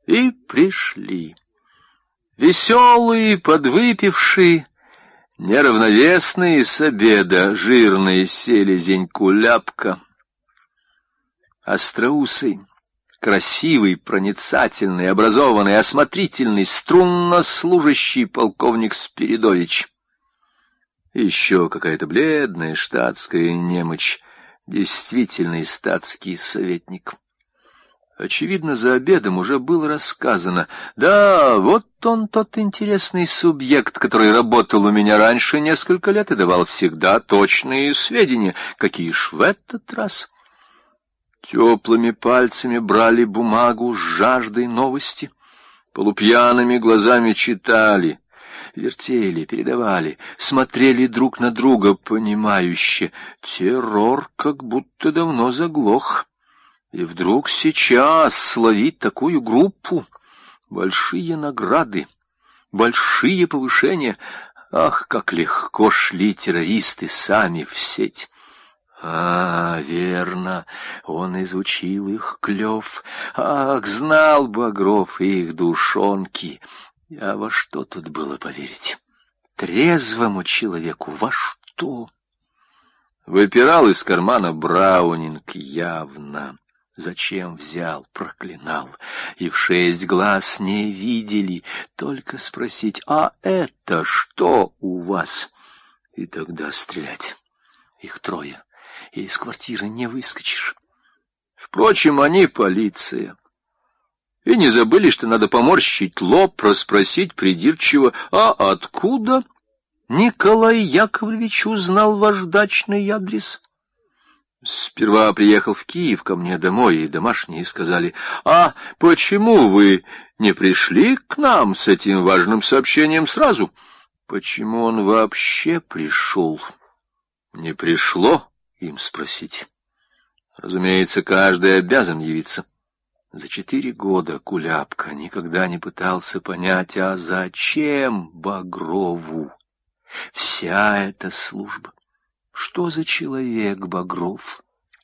И пришли. Веселые, подвыпившие, неравновесные с обеда, жирные селезень Куляпка. Остроусый, красивый, проницательный, образованный, осмотрительный, струнно-служащий полковник Спиридович. Еще какая-то бледная штатская немочь, действительный статский советник. Очевидно, за обедом уже было рассказано. Да, вот он, тот интересный субъект, который работал у меня раньше несколько лет и давал всегда точные сведения. Какие ж в этот раз? Теплыми пальцами брали бумагу с жаждой новости, полупьяными глазами читали, вертели, передавали, смотрели друг на друга понимающе. Террор как будто давно заглох. И вдруг сейчас словить такую группу, большие награды, большие повышения. Ах, как легко шли террористы сами в сеть. Верно, он изучил их клев. Ах, знал Багров их душонки. А во что тут было поверить? Трезвому человеку во что? Выпирал из кармана Браунинг явно. Зачем взял, проклинал, и в 6 глаз не видели, только спросить: а это что у вас? И тогда стрелять. Их 3, и из квартиры не выскочишь. Впрочем, они полиция. И не забыли, что надо поморщить лоб, расспросить придирчиво: а откуда Николай Яковлевич узнал ваш дачный адрес? Сперва приехал в Киев ко мне домой, и домашние сказали: а почему вы не пришли к нам с этим важным сообщением сразу? Почему он вообще пришел? Не пришло им спросить. Разумеется, каждый обязан явиться. За 4 года Куляпка никогда не пытался понять, а зачем Багрову вся эта служба? Что за человек Багров?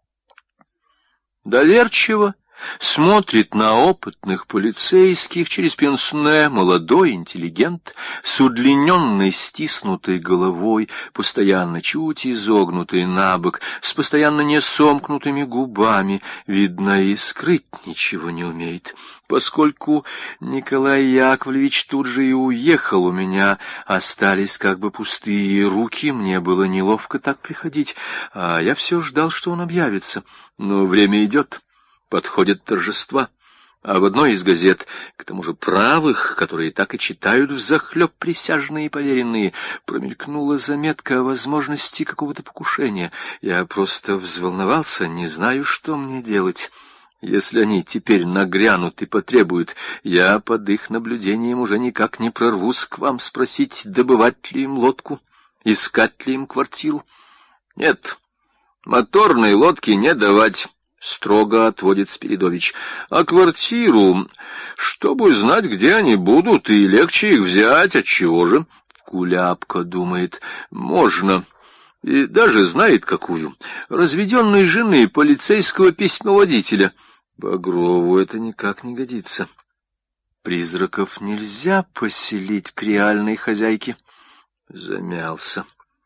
Доверчиво смотрит на опытных полицейских через пенсне молодой интеллигент с удлиненной стиснутой головой, постоянно чуть изогнутой набок, с постоянно не сомкнутыми губами, видно, и скрыть ничего не умеет. Поскольку Николай Яковлевич тут же и уехал, у меня остались как бы пустые руки, мне было неловко так приходить, а я все ждал, что он объявится. Но время идет. Подходят торжества, а в одной из газет, к тому же правых, которые так и читают взахлеб присяжные и поверенные, промелькнула заметка о возможности какого-то покушения. Я просто взволновался, не знаю, что мне делать. Если они теперь нагрянут и потребуют, я под их наблюдением уже никак не прорвусь к вам спросить, добывать ли им лодку, искать ли им квартиру. Нет, моторной лодки не давать. Строго отводит Спиридович. А квартиру, чтобы знать, где они будут, и легче их взять, отчего же? Куляпка думает: можно, и даже знает какую. Разведенной жены полицейского письмоводителя. Багрову это никак не годится. Призраков нельзя поселить к реальной хозяйке. Замялся.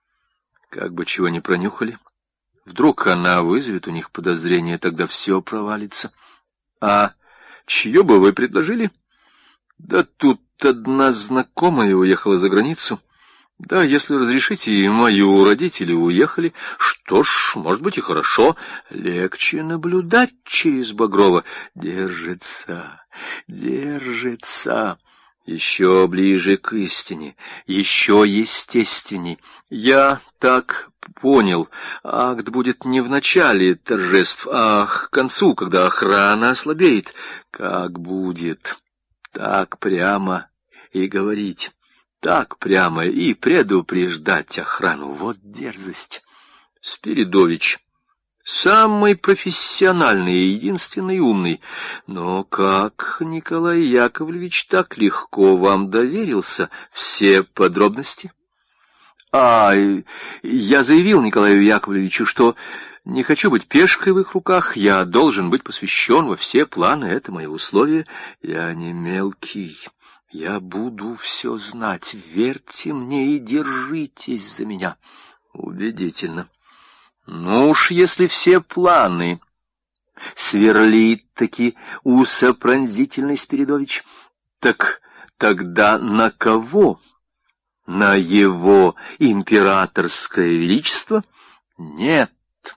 Как бы чего не пронюхали. Вдруг она вызовет у них подозрение, тогда все провалится. А чье бы вы предложили? Да тут одна знакомая уехала за границу. Да, если разрешите, и мою родители уехали. Что ж, может быть и хорошо. Легче наблюдать через Багрова. Держится, держится. Еще ближе к истине, еще естественней. Я так понял, акт будет не в начале торжеств, а к концу, когда охрана ослабеет. Как будет, так прямо и говорить, так прямо и предупреждать охрану. Вот дерзость. Спиридович самый профессиональный и единственный умный. Но как Николай Яковлевич так легко вам доверился? Все подробности? Я заявил Николаю Яковлевичу, что Не хочу быть пешкой в их руках, я должен быть посвящен во все планы, это мое условие. Я не мелкий, я буду все знать, верьте мне и держитесь за меня. Убедительно. Ну уж, если все планы... Сверлит-таки усопронзительный Спиридович. Так тогда на кого? На его императорское величество? Нет.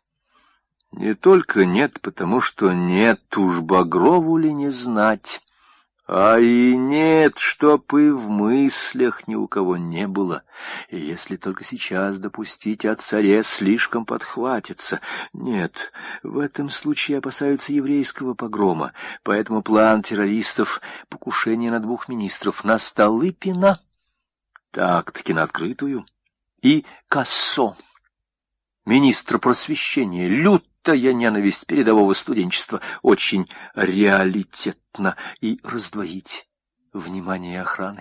Не только нет, потому что нет, уж Багрову ли не знать. А и нет, чтоб и в мыслях ни у кого не было. И если только сейчас допустить, о царе слишком подхватится. Нет, в этом случае опасаются еврейского погрома. Поэтому план террористов — покушение на 2 министров, на Столыпина, так-таки на открытую, и Кассо, министр просвещения, лютая ненависть передового студенчества, очень реалитетно, и раздвоить внимание охраны.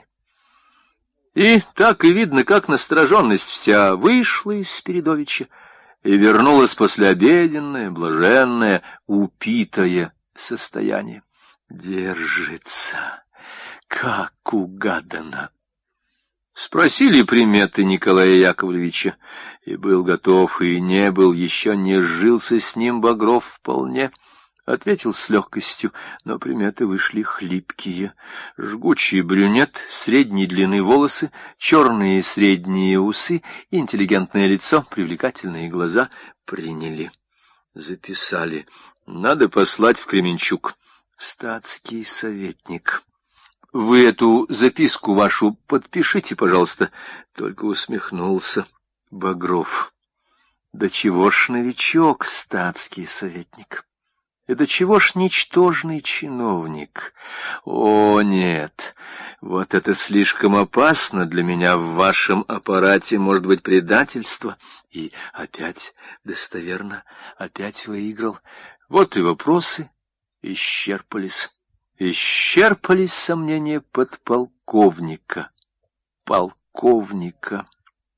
И так и видно, как настороженность вся вышла из Спиридовича и вернулась послеобеденное, блаженное, упитое состояние. Держится, как угадано. Спросили приметы Николая Яковлевича, и был готов, и не был, еще не сжился с ним Багров вполне. Ответил с легкостью, но приметы вышли хлипкие. Жгучий брюнет, средней длины волосы, черные средние усы, интеллигентное лицо, привлекательные глаза. Приняли, записали. Надо послать в Кременчуг. Статский советник. Вы эту записку вашу подпишите, пожалуйста. Только усмехнулся Багров. Да чего ж новичок, статский советник? Это чего ж ничтожный чиновник? О, нет, вот это слишком опасно для меня. В вашем аппарате может быть предательство. И опять достоверно, опять выиграл. Вот и вопросы исчерпались. Исчерпались сомнения подполковника. Полковника.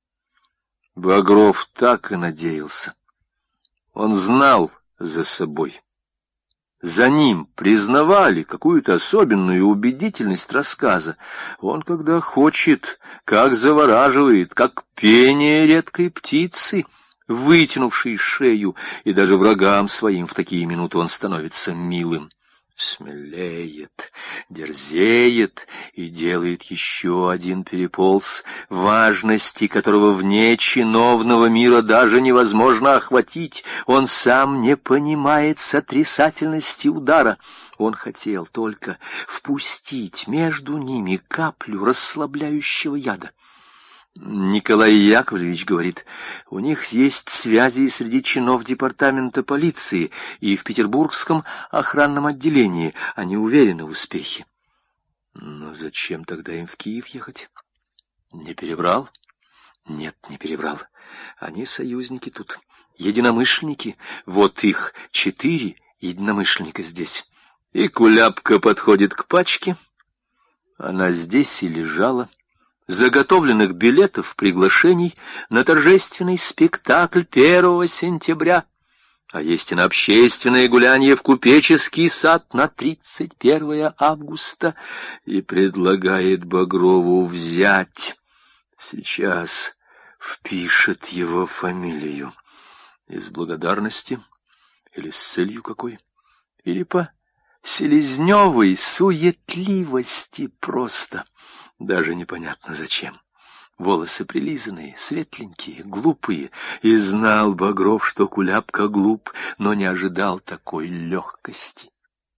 Багров так и надеялся. Он знал за собой. За ним признавали какую-то особенную убедительность рассказа. Он, когда хочет, как завораживает, как пение редкой птицы, вытянувшей шею, и даже врагам своим в такие минуты он становится милым. Смелеет, дерзеет и делает еще один переполз, важности которого вне чиновного мира даже невозможно охватить. Он сам не понимает сотрясательности удара. Он хотел только впустить между ними каплю расслабляющего яда. Николай Яковлевич говорит, у них есть связи среди чинов департамента полиции и в Петербургском охранном отделении. Они уверены в успехе. Но зачем тогда им в Киев ехать? Не перебрал? Нет, не перебрал. Они союзники тут, единомышленники. Вот их 4 единомышленника здесь. И Куляпка подходит к пачке. Она здесь и лежала. Заготовленных билетов, приглашений на торжественный спектакль 1 сентября, а есть и на общественное гулянье в Купеческий сад на 31 августа, и предлагает Багрову взять. Сейчас впишет его фамилию. Из благодарности или с целью какой? Или по селезневой суетливости просто. Даже непонятно зачем. Волосы прилизанные, светленькие, глупые. И знал Багров, что Куляпка глуп, но не ожидал такой легкости.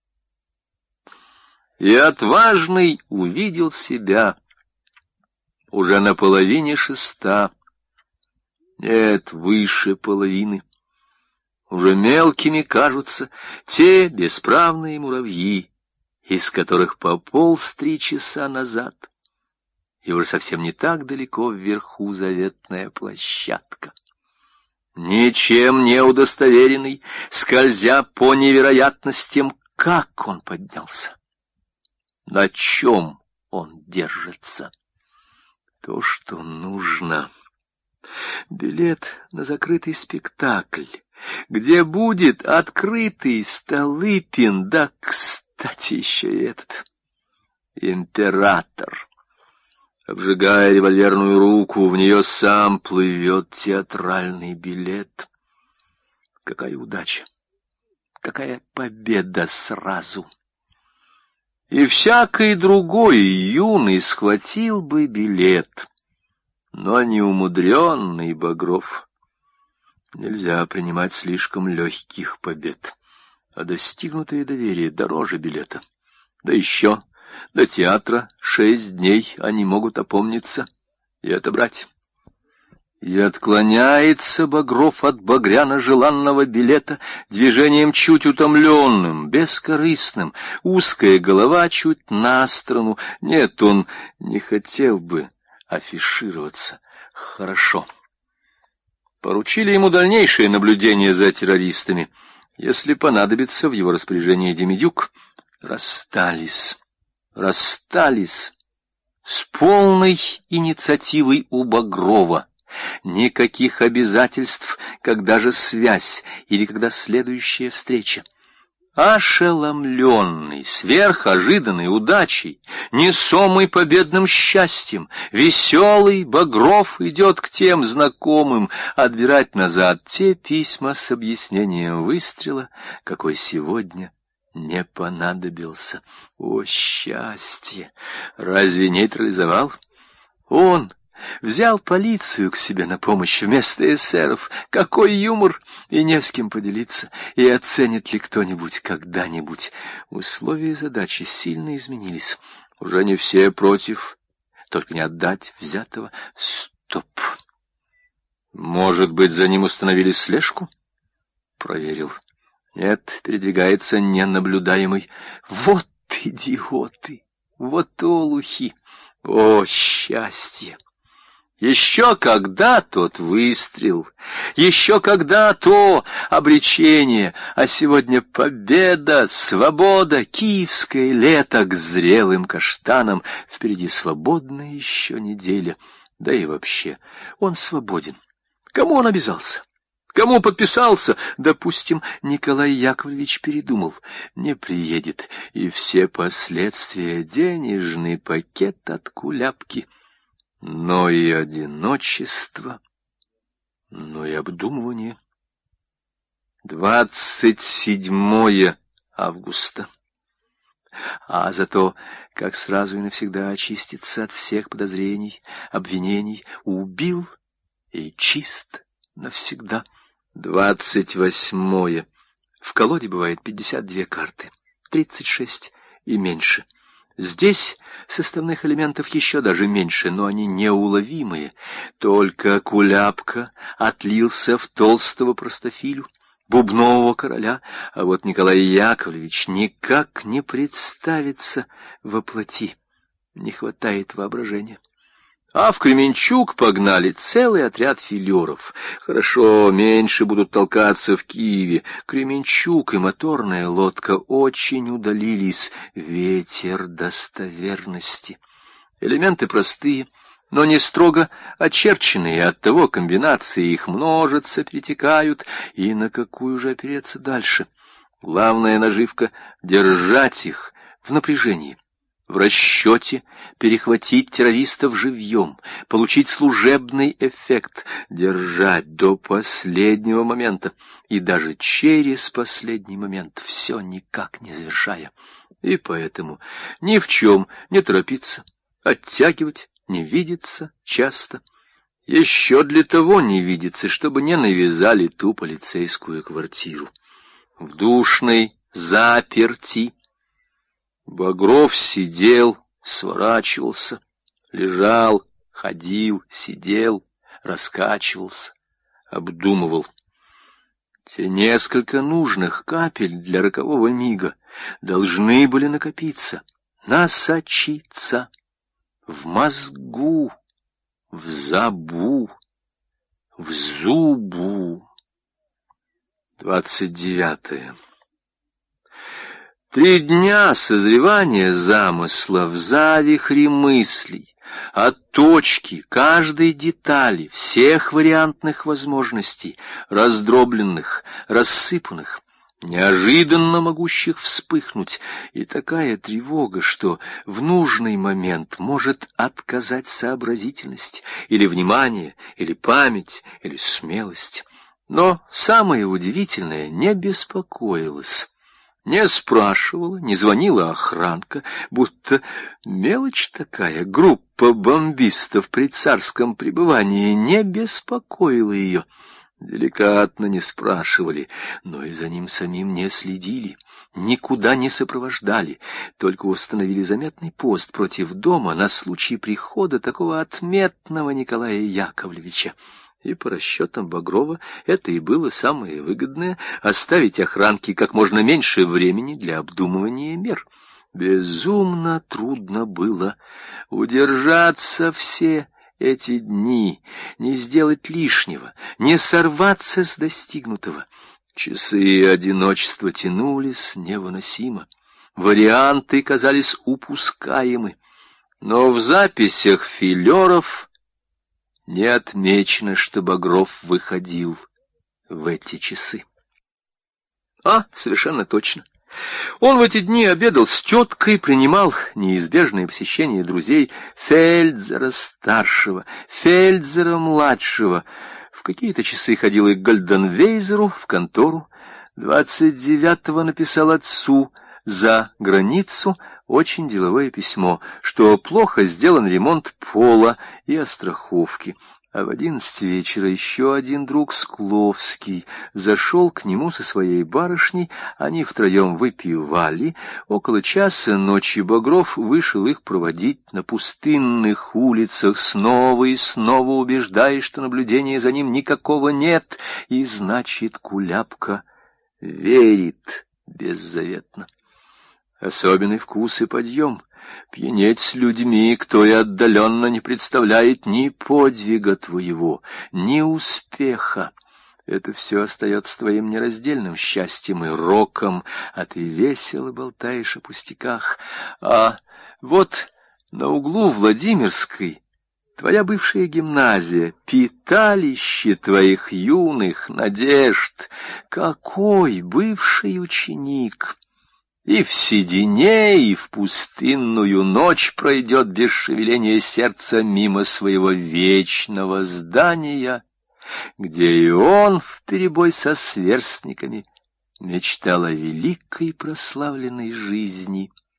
И отважный увидел себя уже на 5:30. Нет, выше половины. Уже мелкими кажутся те бесправные муравьи, из которых пополз 3 часа назад. И уже совсем не так далеко вверху заветная площадка. Ничем не удостоверенный, скользя по невероятностям, как он поднялся, на чем он держится. То, что нужно. Билет на закрытый спектакль, где будет открытый Столыпин, да, кстати, еще и этот император. Обжигая револьверную руку, в нее сам плывет театральный билет. Какая удача! Какая победа сразу! И всякий другой юный схватил бы билет, но неумудренный Багров. Нельзя принимать слишком легких побед, а достигнутое доверие дороже билета. Да еще до театра 6 дней они могут опомниться и отобрать. И отклоняется Багров от багряно-желанного билета движением чуть утомленным, бескорыстным, узкая голова чуть на сторону. Нет, он не хотел бы афишироваться. Хорошо. Поручили ему дальнейшее наблюдение за террористами. Если понадобится в его распоряжении Демидюк, расстались с полной инициативой у Багрова. Никаких обязательств, когда же связь или когда следующая встреча. Ошеломленный, сверхожиданной удачей, несомый победным счастьем, веселый Багров идет к тем знакомым отбирать назад те письма с объяснением выстрела, какой сегодня не понадобился. О, счастье! Разве нейтрализовал? Он взял полицию к себе на помощь вместо эсеров. Какой юмор! И не с кем поделиться. И оценит ли кто-нибудь когда-нибудь? Условия задачи сильно изменились. Уже не все против, только не отдать взятого. Стоп! Может быть, за ним установили слежку? Проверил. Нет, передвигается ненаблюдаемый. Вот идиоты! Вот олухи! О, счастье! Еще когда тот выстрел, еще когда то обречение, а сегодня победа, свобода, киевское лето к зрелым каштанам, впереди свободная еще неделя, да и вообще он свободен. Кому он обязался? Кому подписался? Допустим, Николай Яковлевич передумал, не приедет, и все последствия — денежный пакет от Куляпки. Но и одиночество, но и обдумывание. 27 августа. А зато, как сразу и навсегда очиститься от всех подозрений, обвинений, убил и чист навсегда. 28. В колоде бывает 52 карты, 36 и меньше. Здесь составных элементов еще даже меньше, но они неуловимые. Только Куляпка отлился в толстого простофилю, бубнового короля, а вот Николай Яковлевич никак не представится воплоти. Не хватает воображения. А в Кременчуг погнали целый отряд филеров. Хорошо, меньше будут толкаться в Киеве. Кременчуг и моторная лодка очень удалились. Ветер достоверности. Элементы простые, но не строго очерченные, оттого комбинации их множатся, перетекают. И на какую же опереться дальше? Главная наживка — держать их в напряжении. В расчете перехватить террористов живьем, получить служебный эффект, держать до последнего момента, и даже через последний момент, все никак не завершая. И поэтому ни в чем не торопиться, оттягивать, не видеться часто. Еще для того не видеться, чтобы не навязали ту полицейскую квартиру. В душной заперти Багров сидел, сворачивался, лежал, ходил, сидел, раскачивался, обдумывал. Те несколько нужных капель для рокового мига должны были накопиться, насочиться в мозгу, в забу, в зубу. 29. 3 дня созревания замысла в завихре мыслей, от точки каждой детали, всех вариантных возможностей, раздробленных, рассыпанных, неожиданно могущих вспыхнуть, и такая тревога, что в нужный момент может отказать сообразительность, или внимание, или память, или смелость. Но самое удивительное — не беспокоилась, не спрашивала, не звонила охранка, будто мелочь такая, группа бомбистов при царском пребывании не беспокоила ее. Деликатно не спрашивали, но и за ним самим не следили, никуда не сопровождали, только установили заметный пост против дома на случай прихода такого отметного Николая Яковлевича. И по расчетам Багрова это и было самое выгодное — оставить охранке как можно меньше времени для обдумывания мер. Безумно трудно было удержаться все эти дни, не сделать лишнего, не сорваться с достигнутого. Часы одиночества тянулись невыносимо. Варианты казались упускаемы. Но в записях филеров не отмечено, что Багров выходил в эти часы. Совершенно точно. Он в эти дни обедал с теткой, принимал неизбежное посещение друзей Фельдзера-старшего, Фельдзера-младшего. В какие-то часы ходил и к Гальденвейзеру в контору. 29-го написал отцу за границу очень деловое письмо, что плохо сделан ремонт пола и остраховки. А в 11 вечера еще один друг, Скловский, зашел к нему со своей барышней, они втроем выпивали. Около часа ночи Багров вышел их проводить на пустынных улицах, снова и снова убеждаясь, что наблюдения за ним никакого нет, и, значит, Куляпка верит беззаветно. Особенный вкус и подъем. Пьянеть с людьми, кто и отдаленно не представляет ни подвига твоего, ни успеха. Это все остается твоим нераздельным счастьем и роком, а ты весело болтаешь о пустяках. А вот на углу Владимирской твоя бывшая гимназия, питалище твоих юных надежд. Какой бывший ученик! И в седине, и в пустынную ночь пройдет без шевеления сердца мимо своего вечного здания, где и он вперебой со сверстниками мечтал о великой прославленной жизни.